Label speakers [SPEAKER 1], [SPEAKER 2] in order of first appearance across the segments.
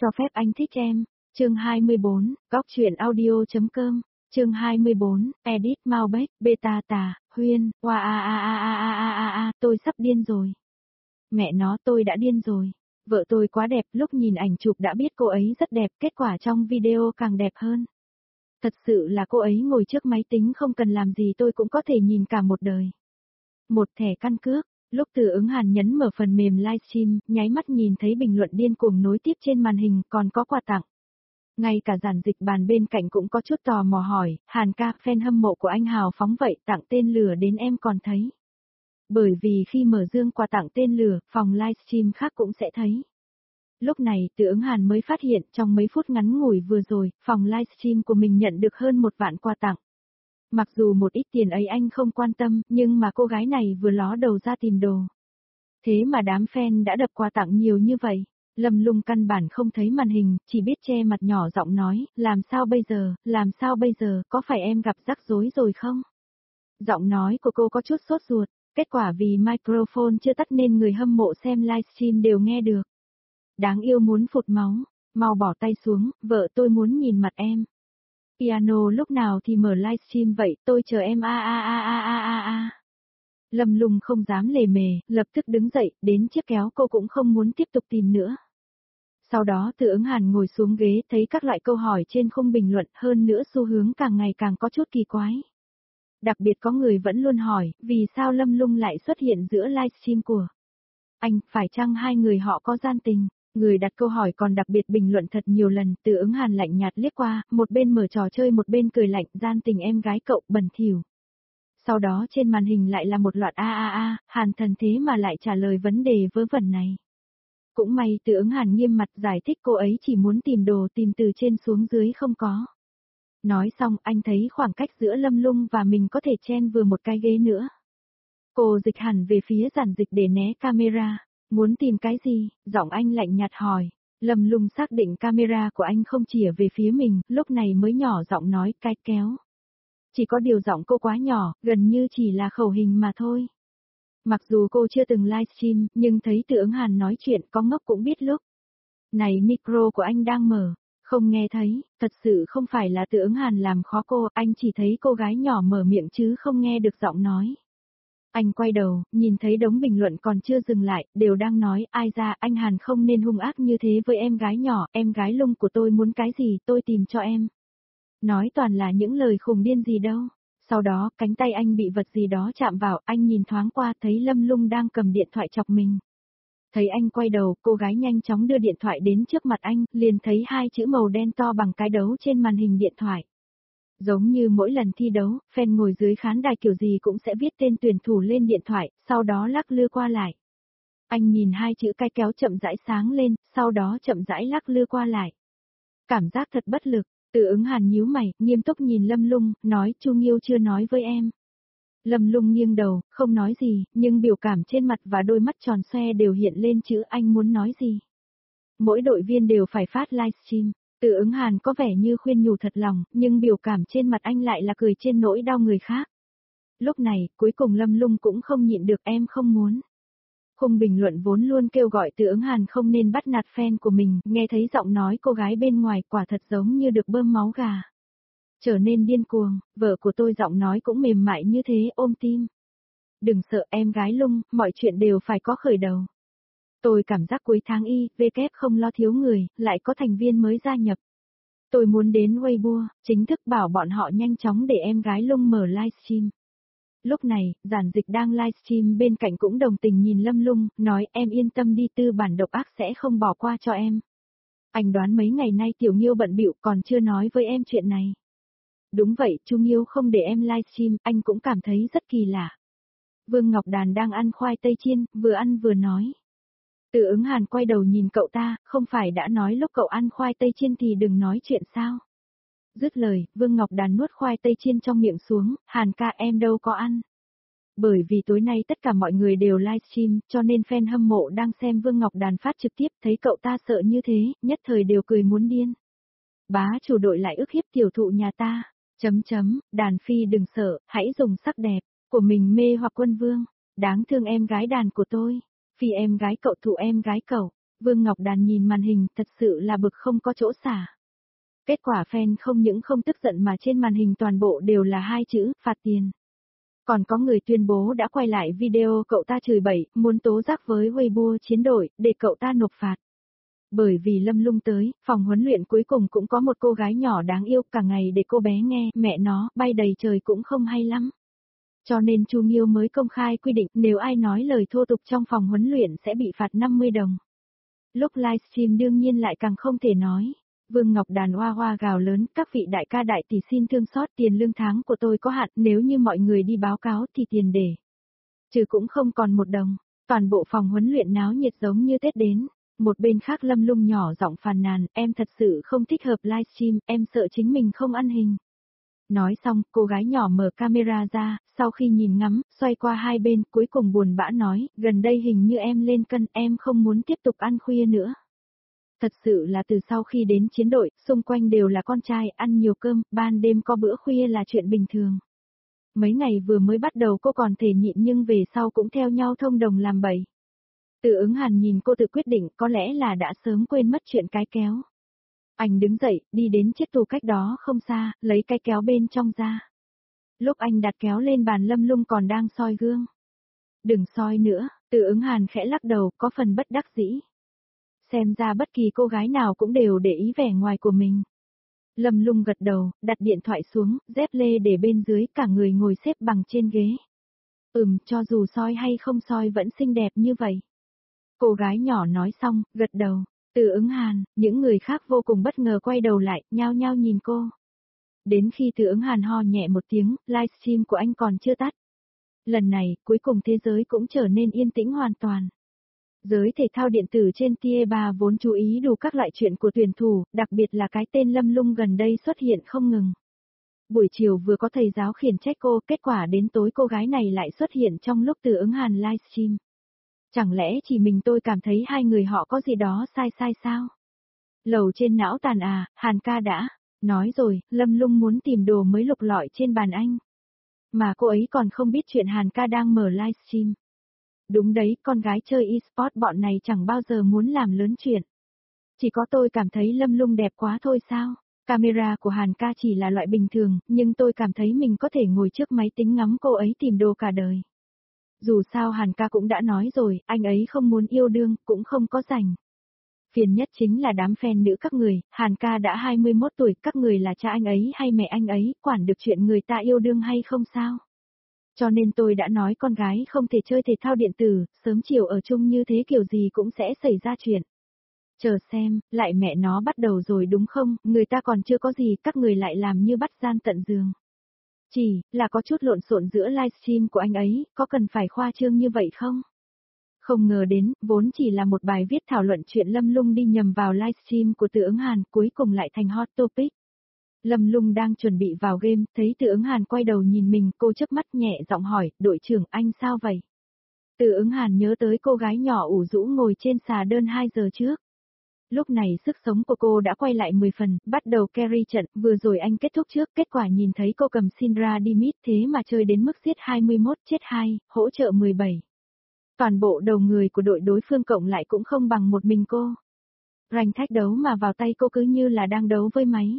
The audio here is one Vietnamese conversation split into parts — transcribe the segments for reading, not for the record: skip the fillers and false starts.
[SPEAKER 1] Cho phép anh thích em. Chương 24, góc truyện audio.com. Chương 24, edit Malbec, beta tà, Huyên, tôi sắp điên rồi. Mẹ nó, tôi đã điên rồi. Vợ tôi quá đẹp, lúc nhìn ảnh chụp đã biết cô ấy rất đẹp, kết quả trong video càng đẹp hơn. Thật sự là cô ấy ngồi trước máy tính không cần làm gì tôi cũng có thể nhìn cả một đời. Một thẻ căn cước. Lúc Từ Ứng Hàn nhấn mở phần mềm livestream, nháy mắt nhìn thấy bình luận điên cuồng nối tiếp trên màn hình, còn có quà tặng. Ngay cả giản dịch bàn bên cạnh cũng có chút tò mò hỏi, Hàn ca, fan hâm mộ của anh hào phóng vậy, tặng tên lửa đến em còn thấy. Bởi vì khi mở dương quà tặng tên lửa, phòng livestream khác cũng sẽ thấy. Lúc này Từ Ứng Hàn mới phát hiện trong mấy phút ngắn ngủi vừa rồi, phòng livestream của mình nhận được hơn 1 vạn quà tặng. Mặc dù một ít tiền ấy anh không quan tâm, nhưng mà cô gái này vừa ló đầu ra tìm đồ. Thế mà đám fan đã đập quà tặng nhiều như vậy. Lâm Lung căn bản không thấy màn hình, chỉ biết che mặt nhỏ giọng nói, làm sao bây giờ, có phải em gặp rắc rối rồi không? Giọng nói của cô có chút sốt ruột, kết quả vì microphone chưa tắt nên người hâm mộ xem livestream đều nghe được. Đáng yêu muốn phụt máu, mau bỏ tay xuống, vợ tôi muốn nhìn mặt em. Piano lúc nào thì mở livestream vậy, tôi chờ em Lâm Lung không dám lề mề, lập tức đứng dậy, đến chiếc kéo cô cũng không muốn tiếp tục tìm nữa. Sau đó Từ Ứng Hàn ngồi xuống ghế thấy các loại câu hỏi trên khung bình luận, hơn nữa xu hướng càng ngày càng có chút kỳ quái. Đặc biệt có người vẫn luôn hỏi, vì sao Lâm Lung lại xuất hiện giữa livestream của anh, phải chăng hai người họ có gian tình? Người đặt câu hỏi còn đặc biệt bình luận thật nhiều lần, Từ Ứng Hàn lạnh nhạt liếc qua, một bên mở trò chơi một bên cười lạnh, gian tình em gái cậu, bẩn thỉu. Sau đó trên màn hình lại là một loạt Hàn Thần thế mà lại trả lời vấn đề vớ vẩn này. Cũng may Từ Ứng Hàn nghiêm mặt giải thích cô ấy chỉ muốn tìm đồ, tìm từ trên xuống dưới không có. Nói xong anh thấy khoảng cách giữa Lâm Lung và mình có thể chen vừa một cái ghế nữa. Cô dịch hẳn về phía giản dịch để né camera. Muốn tìm cái gì? Giọng anh lạnh nhạt hỏi. Lâm Lung xác định camera của anh không chĩa về phía mình, lúc này mới nhỏ giọng nói, cái kéo. Chỉ có điều giọng cô quá nhỏ, gần như chỉ là khẩu hình mà thôi. Mặc dù cô chưa từng livestream, nhưng thấy Từ Ứng Hàn nói chuyện có ngốc cũng biết lúc. Này micro của anh đang mở, không nghe thấy, thật sự không phải là Từ Ứng Hàn làm khó cô, anh chỉ thấy cô gái nhỏ mở miệng chứ không nghe được giọng nói. Anh quay đầu, nhìn thấy đống bình luận còn chưa dừng lại, đều đang nói, ai ra, anh Hàn không nên hung ác như thế với em gái nhỏ, em gái Lung của tôi muốn cái gì, tôi tìm cho em. Nói toàn là những lời khùng điên gì đâu. Sau đó, cánh tay anh bị vật gì đó chạm vào, anh nhìn thoáng qua thấy Lâm Lung đang cầm điện thoại chọc mình. Thấy anh quay đầu, cô gái nhanh chóng đưa điện thoại đến trước mặt anh, liền thấy hai chữ màu đen to bằng cái đấu trên màn hình điện thoại. Giống như mỗi lần thi đấu, fan ngồi dưới khán đài kiểu gì cũng sẽ viết tên tuyển thủ lên điện thoại, sau đó lắc lư qua lại. Anh nhìn hai chữ cái kéo chậm rãi sáng lên, sau đó chậm rãi lắc lư qua lại. Cảm giác thật bất lực, Từ Ứng Hàn nhíu mày, nghiêm túc nhìn Lâm Lung, nói Chu Nghiêu chưa nói với em. Lâm Lung nghiêng đầu, không nói gì, nhưng biểu cảm trên mặt và đôi mắt tròn xoe đều hiện lên chữ anh muốn nói gì. Mỗi đội viên đều phải phát livestream. Từ Ứng Hàn có vẻ như khuyên nhủ thật lòng, nhưng biểu cảm trên mặt anh lại là cười trên nỗi đau người khác. Lúc này, cuối cùng Lâm Lung cũng không nhịn được, em không muốn. Khung bình luận vốn luôn kêu gọi Từ Ứng Hàn không nên bắt nạt fan của mình, nghe thấy giọng nói cô gái bên ngoài quả thật giống như được bơm máu gà. Trở nên điên cuồng, vợ của tôi giọng nói cũng mềm mại như thế, ôm tim. Đừng sợ em gái Lung, mọi chuyện đều phải có khởi đầu. Tôi cảm giác cuối tháng WK không lo thiếu người, lại có thành viên mới gia nhập. Tôi muốn đến Weibo, chính thức bảo bọn họ nhanh chóng để em gái Lung mở livestream. Lúc này, giản dịch đang livestream bên cạnh cũng đồng tình nhìn Lâm Lung, nói em yên tâm đi, tư bản độc ác sẽ không bỏ qua cho em. Anh đoán mấy ngày nay Tiểu Nghiêu bận bịu còn chưa nói với em chuyện này. Đúng vậy, Chu Nghiêu không để em livestream, anh cũng cảm thấy rất kỳ lạ. Vương Ngọc Đàn đang ăn khoai tây chiên, vừa ăn vừa nói. Từ Ứng Hàn quay đầu nhìn cậu ta, không phải đã nói lúc cậu ăn khoai tây chiên thì đừng nói chuyện sao? Dứt lời, Vương Ngọc Đàn nuốt khoai tây chiên trong miệng xuống, Hàn ca em đâu có ăn. Bởi vì tối nay tất cả mọi người đều livestream, cho nên fan hâm mộ đang xem Vương Ngọc Đàn phát trực tiếp, thấy cậu ta sợ như thế, nhất thời đều cười muốn điên. Bá chủ đội lại ức hiếp tiểu thụ nhà ta, Đàn phi đừng sợ, hãy dùng sắc đẹp của mình mê hoặc quân vương, đáng thương em gái đàn của tôi. Phi em gái cậu, thụ em gái cậu, Vương Ngọc Đàn nhìn màn hình thật sự là bực không có chỗ xả. Kết quả fan không những không tức giận mà trên màn hình toàn bộ đều là hai chữ, phạt tiền. Còn có người tuyên bố đã quay lại video cậu ta chửi bậy, muốn tố giác với Weibo chiến đội, để cậu ta nộp phạt. Bởi vì Lâm Lung tới, phòng huấn luyện cuối cùng cũng có một cô gái nhỏ đáng yêu cả ngày để cô bé nghe, mẹ nó, bay đầy trời cũng không hay lắm. Cho nên Chu Nghiêu mới công khai quy định nếu ai nói lời thô tục trong phòng huấn luyện sẽ bị phạt 50 đồng. Lúc livestream đương nhiên lại càng không thể nói. Vương Ngọc Đàn hoa hoa gào lớn, các vị đại ca đại tỷ xin thương xót, tiền lương tháng của tôi có hạn, nếu như mọi người đi báo cáo thì tiền để trừ cũng không còn 1 đồng. Toàn bộ phòng huấn luyện náo nhiệt giống như Tết đến. Một bên khác Lâm Lung nhỏ giọng phàn nàn, em thật sự không thích hợp livestream, em sợ chính mình không ăn hình. Nói xong, cô gái nhỏ mở camera ra, sau khi nhìn ngắm, xoay qua hai bên, cuối cùng buồn bã nói, gần đây hình như em lên cân, em không muốn tiếp tục ăn khuya nữa. Thật sự là từ sau khi đến chiến đội, xung quanh đều là con trai, ăn nhiều cơm, ban đêm có bữa khuya là chuyện bình thường. Mấy ngày vừa mới bắt đầu cô còn thể nhịn nhưng về sau cũng theo nhau thông đồng làm bậy. Từ Ứng Hàn nhìn cô tự quyết định có lẽ là đã sớm quên mất chuyện cái kéo. Anh đứng dậy, đi đến chiếc tủ cách đó không xa, lấy cái kéo bên trong ra. Lúc anh đặt kéo lên bàn Lâm Lung còn đang soi gương. Đừng soi nữa, Từ Ứng Hàn khẽ lắc đầu có phần bất đắc dĩ. Xem ra bất kỳ cô gái nào cũng đều để ý vẻ ngoài của mình. Lâm Lung gật đầu, đặt điện thoại xuống, dép lê để bên dưới, cả người ngồi xếp bằng trên ghế. Cho dù soi hay không soi vẫn xinh đẹp như vậy. Cô gái nhỏ nói xong, gật đầu. Từ Ứng Hàn, những người khác vô cùng bất ngờ quay đầu lại, nhao nhao nhìn cô. Đến khi Từ Ứng Hàn ho nhẹ một tiếng, livestream của anh còn chưa tắt. Lần này, cuối cùng thế giới cũng trở nên yên tĩnh hoàn toàn. Giới thể thao điện tử trên TE3 vốn chú ý đủ các loại chuyện của tuyển thủ, đặc biệt là cái tên Lâm Lung gần đây xuất hiện không ngừng. Buổi chiều vừa có thầy giáo khiển trách cô, kết quả đến tối cô gái này lại xuất hiện trong lúc Từ Ứng Hàn livestream. Chẳng lẽ chỉ mình tôi cảm thấy hai người họ có gì đó sai sai sao? Lầu trên não tàn à, Hàn ca đã nói rồi, Lâm Lung muốn tìm đồ mới lục lọi trên bàn anh. Mà cô ấy còn không biết chuyện Hàn ca đang mở livestream. Đúng đấy, con gái chơi eSport bọn này chẳng bao giờ muốn làm lớn chuyện. Chỉ có tôi cảm thấy Lâm Lung đẹp quá thôi sao? Camera của Hàn ca chỉ là loại bình thường, nhưng tôi cảm thấy mình có thể ngồi trước máy tính ngắm cô ấy tìm đồ cả đời. Dù sao Hàn ca cũng đã nói rồi, anh ấy không muốn yêu đương, cũng không có rảnh. Phiền nhất chính là đám fan nữ các người, Hàn ca đã 21 tuổi, các người là cha anh ấy hay mẹ anh ấy, quản được chuyện người ta yêu đương hay không sao? Cho nên tôi đã nói con gái không thể chơi thể thao điện tử, sớm chiều ở chung như thế kiểu gì cũng sẽ xảy ra chuyện. Chờ xem, lại mẹ nó bắt đầu rồi đúng không, người ta còn chưa có gì, các người lại làm như bắt gian tận giường. Chỉ là có chút lộn xộn giữa livestream của anh ấy, có cần phải khoa trương như vậy không? Không ngờ đến, vốn chỉ là một bài viết thảo luận chuyện Lâm Lung đi nhầm vào livestream của Từ Ứng Hàn, cuối cùng lại thành hot topic. Lâm Lung đang chuẩn bị vào game, thấy Từ Ứng Hàn quay đầu nhìn mình, cô chớp mắt nhẹ giọng hỏi, đội trưởng anh sao vậy? Từ Ứng Hàn nhớ tới cô gái nhỏ ủ rũ ngồi trên xà đơn 2 giờ trước. Lúc này sức sống của cô đã quay lại 10 phần, bắt đầu carry trận, vừa rồi anh kết thúc trước, kết quả nhìn thấy cô cầm Syndra đi mid thế mà chơi đến mức giết 21 chết 2, hỗ trợ 17. Toàn bộ đầu người của đội đối phương cộng lại cũng không bằng một mình cô. Rank thách đấu mà vào tay cô cứ như là đang đấu với máy.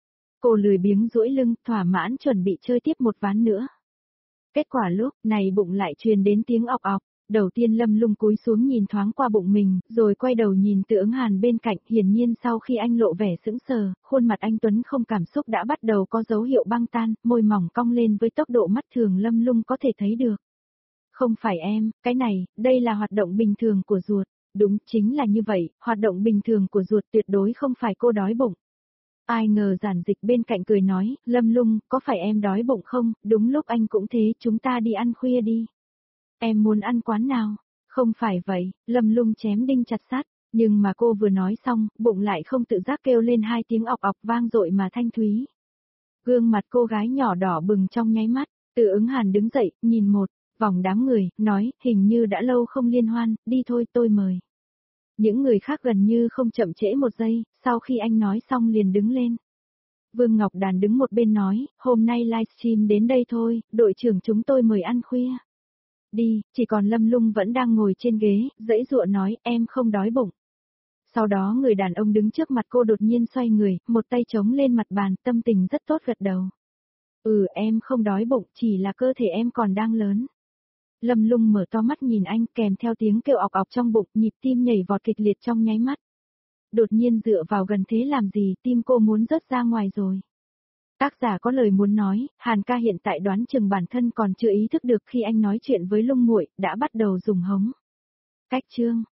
[SPEAKER 1] Cô lười biếng duỗi lưng, thỏa mãn chuẩn bị chơi tiếp một ván nữa. Kết quả lúc này bụng lại truyền đến tiếng ọc ọc. Đầu tiên Lâm Lung cúi xuống nhìn thoáng qua bụng mình, rồi quay đầu nhìn Từ Ứng Hàn bên cạnh, hiển nhiên sau khi anh lộ vẻ sững sờ, khuôn mặt anh Tuấn không cảm xúc đã bắt đầu có dấu hiệu băng tan, môi mỏng cong lên với tốc độ mắt thường Lâm Lung có thể thấy được. Không phải em, cái này, đây là hoạt động bình thường của ruột. Đúng, chính là như vậy, hoạt động bình thường của ruột tuyệt đối không phải cô đói bụng. Ai ngờ giản dịch bên cạnh cười nói, Lâm Lung, có phải em đói bụng không, đúng lúc anh cũng thế, chúng ta đi ăn khuya đi. Em muốn ăn quán nào? Không phải vậy, Lâm Lung chém đinh chặt sắt, nhưng mà cô vừa nói xong, bụng lại không tự giác kêu lên 2 tiếng ọc ọc vang dội mà thanh thúy. Gương mặt cô gái nhỏ đỏ bừng trong nháy mắt, Từ Ứng Hàn đứng dậy, nhìn một vòng đám người, nói, hình như đã lâu không liên hoan, đi thôi tôi mời. Những người khác gần như không chậm trễ một giây, sau khi anh nói xong liền đứng lên. Vương Ngọc Đàn đứng một bên nói, hôm nay livestream đến đây thôi, đội trưởng chúng tôi mời ăn khuya. Đi, chỉ còn Lâm Lung vẫn đang ngồi trên ghế, giãy giụa nói, em không đói bụng. Sau đó người đàn ông đứng trước mặt cô đột nhiên xoay người, một tay chống lên mặt bàn, tâm tình rất tốt gật đầu. Em không đói bụng, chỉ là cơ thể em còn đang lớn. Lâm Lung mở to mắt nhìn anh kèm theo tiếng kêu ọc ọc trong bụng, nhịp tim nhảy vọt kịch liệt trong nháy mắt. Đột nhiên dựa vào gần thế làm gì, tim cô muốn rớt ra ngoài rồi. Tác giả có lời muốn nói, Hàn ca hiện tại đoán chừng bản thân còn chưa ý thức được khi anh nói chuyện với Lung muội đã bắt đầu dùng hống. Cách chương